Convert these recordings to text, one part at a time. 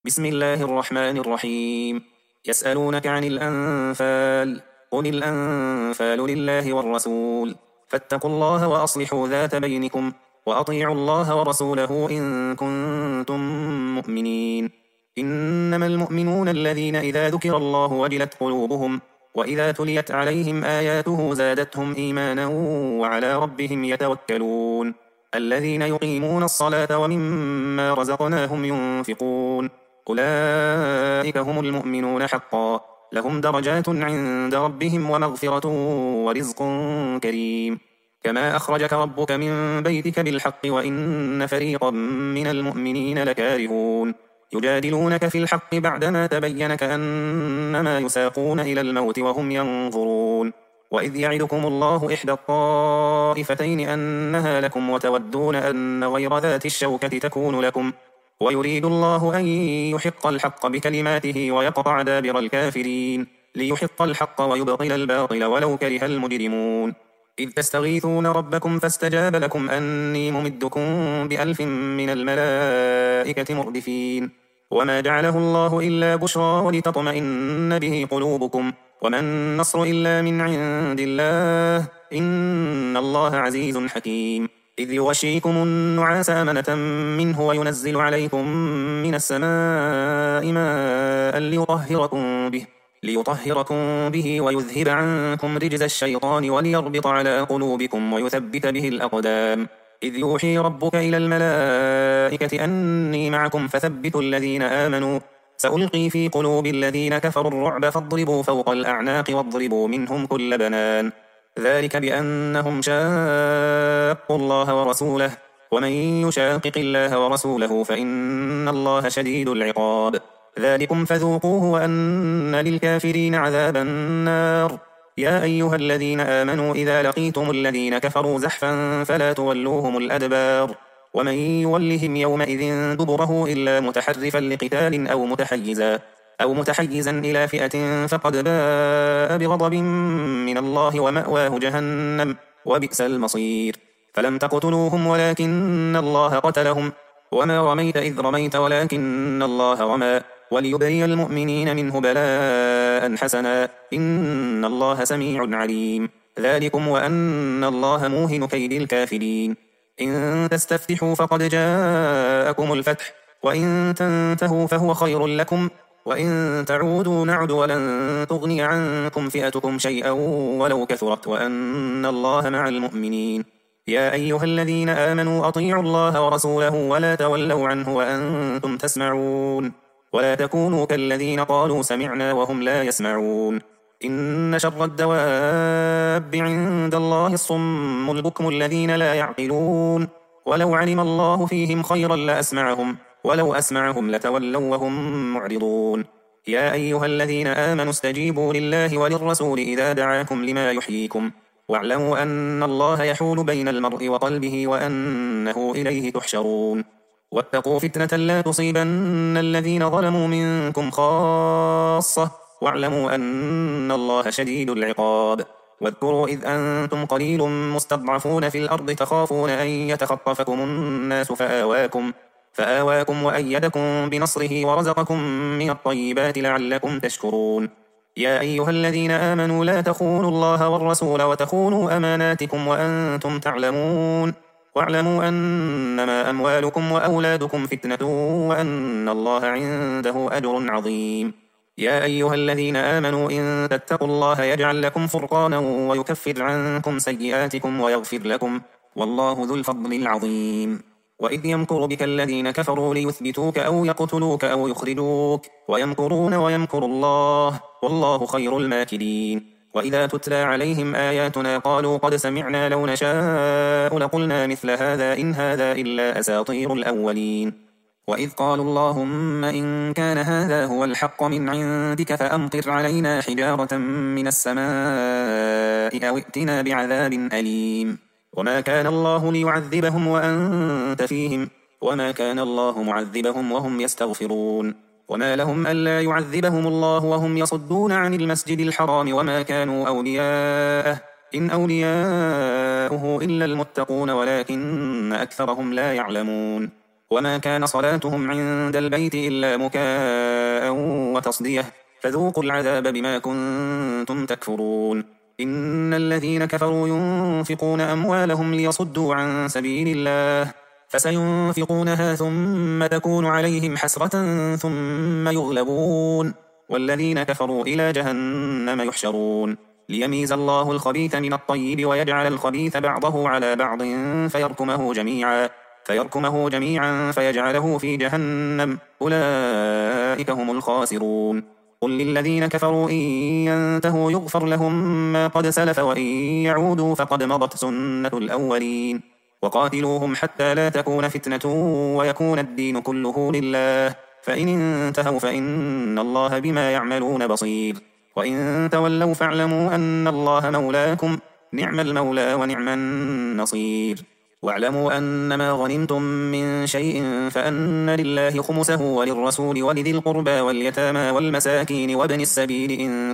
بسم الله الرحمن الرحيم. يسألونك عن الأنفال، قل الأنفال لله والرسول، فاتقوا الله وأصلحوا ذات بينكم، وأطيعوا الله ورسوله إن كنتم مؤمنين. إنما المؤمنون الذين إذا ذكر الله وجلت قلوبهم، وإذا تليت عليهم آياته زادتهم إيمانا وعلى ربهم يتوكلون. الذين يقيمون الصلاة ومما رزقناهم ينفقون، أولئك هم المؤمنون حقا، لهم درجات عند ربهم ومغفرة ورزق كريم. كما أخرجك ربك من بيتك بالحق وإن فريقا من المؤمنين لكارهون، يجادلونك في الحق بعدما تبين كأنما يساقون إلى الموت وهم ينظرون. وإذ يعدكم الله إحدى الطائفتين أنها لكم وتودون أن غير ذات الشوكة تكون لكم، ويريد الله أن يحق الحق بكلماته ويقطع دابر الكافرين، ليحق الحق ويبطل الباطل ولو كره المجرمون. إذ تستغيثون ربكم فاستجاب لكم أني ممدكم ب1000 من الملائكة مردفين. وما جعله الله إلا بشرى ولتطمئن به قلوبكم، وما النصر إلا من عند الله، إن الله عزيز حكيم. إذ يغشيكم النعاس أمنة منه وينزل عليكم من السماء ماء ليطهركم به ويذهب عنكم رجز الشيطان وليربط على قلوبكم ويثبت به الأقدام. إذ يوحي ربك إلى الملائكة أني معكم فثبتوا الذين آمنوا، سألقي في قلوب الذين كفروا الرعب فاضربوا فوق الأعناق واضربوا منهم كل بنان. ذلك بأنهم شاقوا الله ورسوله، ومن يشاقق الله ورسوله فإن الله شديد العقاب. ذلكم فذوقوه وأن للكافرين عذاب النار. يا أيها الذين آمنوا إذا لقيتم الذين كفروا زحفا فلا تولوهم الأدبار، ومن يولهم يومئذ دبره إلا متحرفا لقتال أو متحيزا إلى فئة فقد باء بغضب من الله ومأواه جهنم وبئس المصير. فلم تقتلوهم ولكن الله قتلهم، وما رميت إذ رميت ولكن الله رمى، وليبري المؤمنين منه بلاء حسنا، إن الله سميع عليم. ذلكم وأن الله موهن كيد الكافرين. إن تستفتحوا فقد جاءكم الفتح، وإن تنتهوا فهو خير لكم، وإن تعودوا نعد ولن تغني عنكم فئتكم شيئا ولو كثرت، وأن الله مع المؤمنين. يا أيها الذين آمنوا أطيعوا الله ورسوله ولا تولوا عنه وأنتم تسمعون، ولا تكونوا كالذين قالوا سمعنا وهم لا يسمعون. إن شر الدواب عند الله الصم البكم الذين لا يعقلون، ولو علم الله فيهم خيرا لأسمعهم، ولو أسمعهم لتولوا وهم معرضون. يا أيها الذين آمنوا استجيبوا لله وللرسول إذا دعاكم لما يحييكم، واعلموا أن الله يحول بين المرء وقلبه وأنه إليه تحشرون. واتقوا فتنة لا تصيبن الذين ظلموا منكم خاصة، واعلموا أن الله شديد العقاب. واذكروا إذ أنتم قليل مستضعفون في الأرض تخافون أن يتخطفكم الناس فآواكم وأيدكم بنصره ورزقكم من الطيبات لعلكم تشكرون. يا أيها الذين آمنوا لا تخونوا الله والرسول وتخونوا أماناتكم وأنتم تعلمون، واعلموا أنما أموالكم وأولادكم فتنة وأن الله عنده أجر عظيم. يا أيها الذين آمنوا إن تتقوا الله يجعل لكم فرقانا ويكفر عنكم سيئاتكم ويغفر لكم، والله ذو الفضل العظيم. وإذ يمكر بك الذين كفروا ليثبتوك أو يقتلوك أو يخرجوك، ويمكرون ويمكر الله والله خير الماكرين. وإذا تتلى عليهم آياتنا قالوا قد سمعنا لو نشاء لقلنا مثل هذا إن هذا إلا أساطير الأولين. وإذ قالوا اللهم إن كان هذا هو الحق من عندك فأمطر علينا حجارة من السماء أو ائتنا بعذاب أليم. وما كان الله ليعذبهم وأنت فيهم، وما كان الله معذبهم وهم يستغفرون. وما لهم ألا يعذبهم الله وهم يصدون عن المسجد الحرام وما كانوا أولياءه إن أولياؤه إلا المتقون ولكن أكثرهم لا يعلمون. وما كان صلاتهم عند البيت إلا مكاء وتصدية فذوقوا العذاب بما كنتم تكفرون. إن الذين كفروا ينفقون أموالهم ليصدوا عن سبيل الله فسينفقونها ثم تكون عليهم حسرة ثم يغلبون والذين كفروا إلى جهنم يحشرون. ليميز الله الخبيث من الطيب ويجعل الخبيث بعضه على بعض فيركمه جميعا فيجعله في جهنم أولئك هم الخاسرون. قل للذين كفروا إن ينتهوا يغفر لهم ما قد سلف وإن يعودوا فقد مضت سنة الأولين وقاتلوهم حتى لا تكون فتنة ويكون الدين كله لله فإن انتهوا فإن الله بما يعملون بصير. وإن تولوا فاعلموا أن الله مولاكم نعم المولى ونعم النصير. واعلموا أنما غنمتم من شيء فأن لله خمسه وللرسول ولذي القربى واليتامى والمساكين وابن السبيل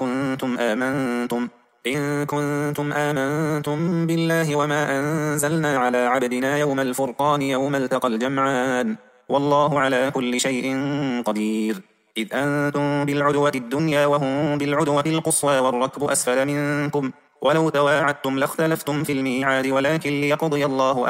إن كنتم آمنتم بالله وما أنزلنا على عبدنا يوم الفرقان يوم التقى الجمعان والله على كل شيء قدير. إذ أنتم بالعدوة الدنيا وهم بالعدوة القصوى والركب أسفل منكم ولو تواعدتم لاختلفتم في الميعاد ولكن ليقضي الله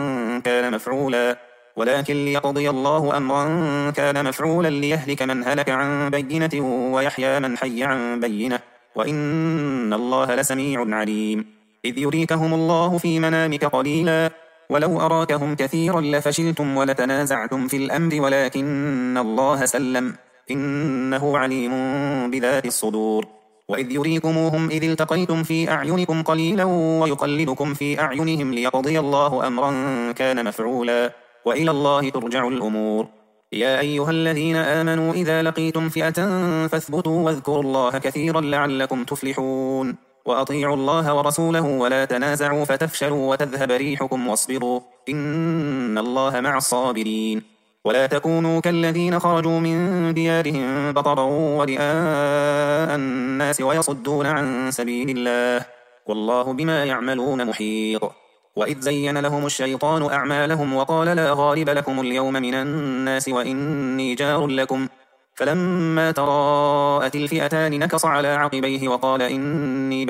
أمرا كان مفعولا ليهلك من هلك عن بينة ويحيى من حي عن بينة وإن الله لسميع عليم. إذ يريكهم الله في منامك قليلا ولو أراكهم كثيرا لفشلتم ولتنازعتم في الأمر ولكن الله سلم إنه عليم بذات الصدور. وإذ يريكموهم إذ التقيتم في أعينكم قليلا ويقللكم في أعينهم ليقضي الله أمرا كان مفعولا وإلى الله ترجع الأمور. يا أيها الذين آمنوا إذا لقيتم فئة فاثبتوا واذكروا الله كثيرا لعلكم تفلحون. وأطيعوا الله ورسوله ولا تنازعوا فتفشلوا وتذهب ريحكم واصبروا إن الله مع الصابرين. ولا تكونوا كالذين خرجوا من ديارهم بطرا ورئاء الناس ويصدون عن سبيل الله والله بما يعملون محيط. وإذ زين لهم الشيطان أعمالهم وقال لا غالب لكم اليوم من الناس وإني جار لكم فلما تراءت الفئتان نكص على عقبيه وقال إني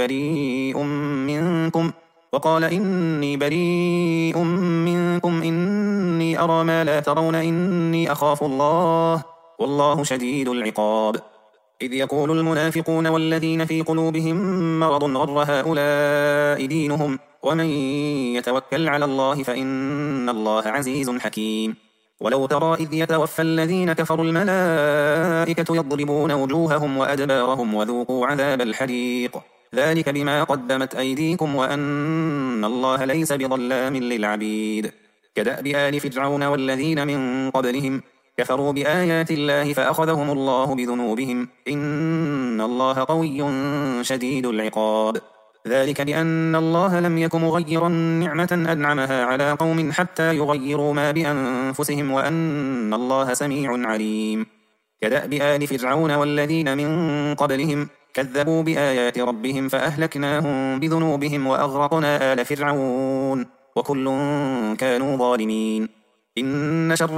بريء منكم إني أرى ما لا ترون إني أخاف الله والله شديد العقاب. إذ يقول المنافقون والذين في قلوبهم مرض غر هؤلاء دينهم ومن يتوكل على الله فإن الله عزيز حكيم. ولو ترى إذ يتوفى الذين كفروا الملائكة يضربون وجوههم وأدبارهم وذوقوا عذاب الحريق ذلك بما قدمت أيديكم وأن الله ليس بظلام للعبيد. كدأب آل فرعون والذين من قبلهم كفروا بآيات الله فأخذهم الله بذنوبهم إن الله قوي شديد العقاب. ذلك بأن الله لم يك مغيرا نعمة أنعمها على قوم حتى يغيروا ما بأنفسهم وأن الله سميع عليم. كدأب آل فرعون والذين من قبلهم كذبوا بآيات ربهم فأهلكناهم بذنوبهم وأغرقنا آل فرعون وكل كانوا ظالمين. إن شر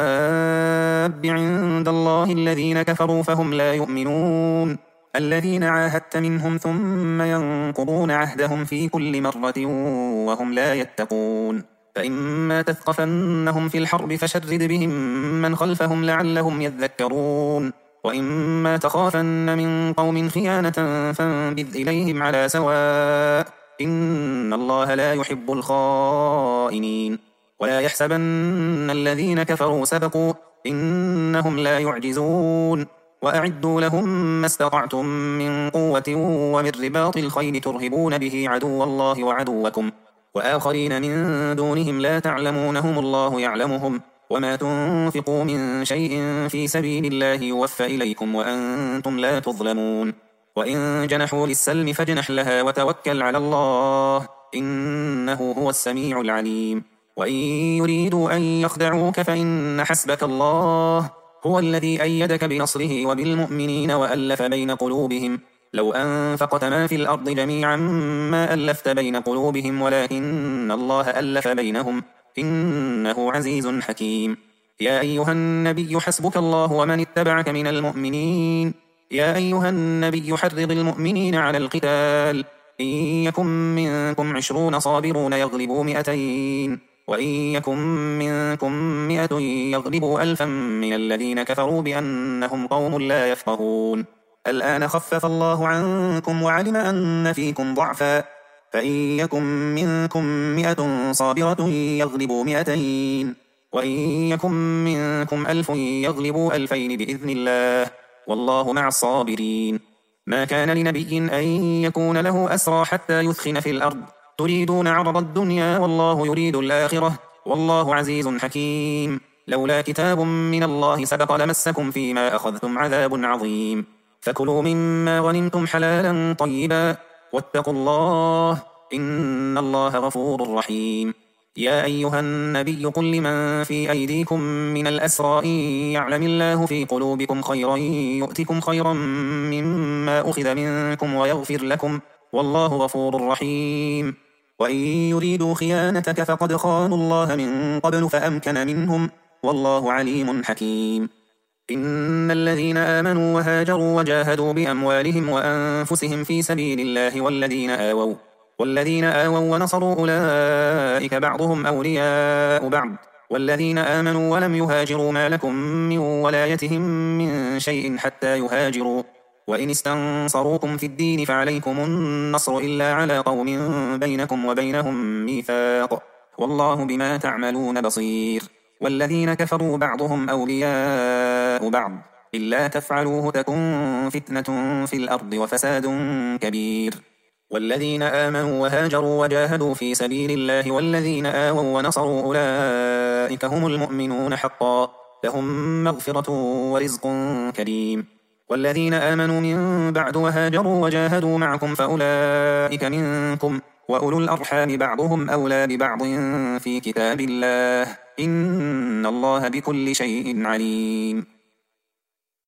الدواب عند الله الذين كفروا فهم لا يؤمنون الذين عاهدت منهم ثم ينقضون عهدهم في كل مرة وهم لا يتقون. فإما تثقفنهم في الحرب فشرد بهم من خلفهم لعلهم يذكرون وإما تخافن من قوم خيانة فانبذ إليهم على سواء إن الله لا يحب الخائنين. ولا يحسبن الذين كفروا سبقوا إنهم لا يعجزون. وأعدوا لهم ما استطعتم من قوة ومن رباط الخيل ترهبون به عدو الله وعدوكم وآخرين من دونهم لا تعلمونهم الله يعلمهم وما تنفقوا من شيء في سبيل الله يوفى إليكم وأنتم لا تظلمون. وإن جنحوا للسلم فاجنح لها وتوكل على الله إنه هو السميع العليم. وإن يريدوا أن يخدعوك فإن حسبك الله هو الذي أيدك بنصره وبالمؤمنين وألف بين قلوبهم لو أنفقت ما في الأرض جميعا ما ألفت بين قلوبهم ولكن الله ألف بينهم إنه عزيز حكيم. يا أيها النبي حسبك الله ومن اتبعك من المؤمنين يا أيها النبي حرض المؤمنين على القتال إن يكن منكم 20 صابرون يغلبوا 200 وإن يكن منكم 100 يغلبوا 1000 من الذين كفروا بأنهم قوم لا يفقهون الآن خفف الله عنكم وعلم أن فيكم ضعفا فإن يكن منكم 100 صابرة يغلبوا 200 وإن يكن منكم 1000 يغلبوا 2000 بإذن الله والله مع الصابرين ما كان لنبي أن يكون له أسرى حتى يثخن في الأرض تريدون عرض الدنيا والله يريد الآخرة والله عزيز حكيم لولا كتاب من الله سبق لمسكم فيما أخذتم عذاب عظيم فكلوا مما غنمتم حلالا طيبا واتقوا الله إن الله غفور رحيم يا أيها النبي قل لمن في أيديكم من الأسرى إن يعلم الله في قلوبكم خيرا يؤتكم خيرا مما أخذ منكم ويغفر لكم والله غفور رحيم وإن يريدوا خيانتك فقد خانوا الله من قبل فأمكن منهم والله عليم حكيم إن الذين آمنوا وهاجروا وجاهدوا بأموالهم وأنفسهم في سبيل الله والذين آووا ونصروا أولئك بعضهم أولياء بعض والذين آمنوا ولم يهاجروا ما لكم من ولايتهم من شيء حتى يهاجروا وإن استنصروكم في الدين فعليكم النصر إلا على قوم بينكم وبينهم ميثاق والله بما تعملون بصير والذين كفروا بعضهم أولياء بعض إلا تفعلوه تكن فتنة في الأرض وفساد كبير والذين آمنوا وهاجروا وجاهدوا في سبيل الله والذين آووا ونصروا أولئك هم المؤمنون حقا لهم مغفرة ورزق كريم والذين آمنوا من بعد وهاجروا وجاهدوا معكم فأولئك منكم وأولو الأرحام بعضهم أولى ببعض في كتاب الله إن الله بكل شيء عليم